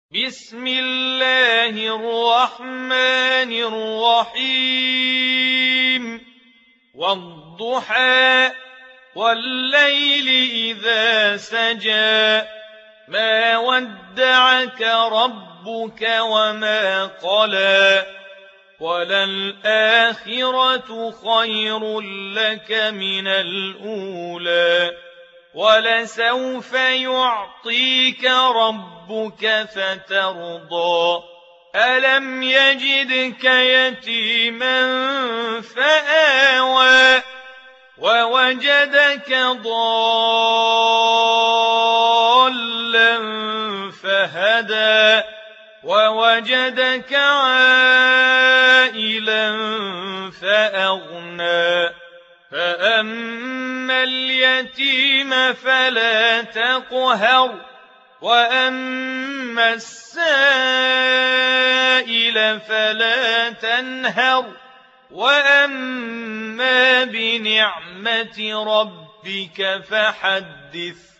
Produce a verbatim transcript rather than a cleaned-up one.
بسم الله الرحمن الرحيم والضحى والليل إذا سجى ما ودعك ربك وما قلى وللآخرة خير لك من الأولى ولسوف يعطيك ربك فترضى ألم يجدك يتيما فآوى ووجدك ضالا فهدى ووجدك عائلا فأغنى فأما اليتيم فلا تقهر وأما السائل فلا تنهر وأما بنعمة ربك فحدث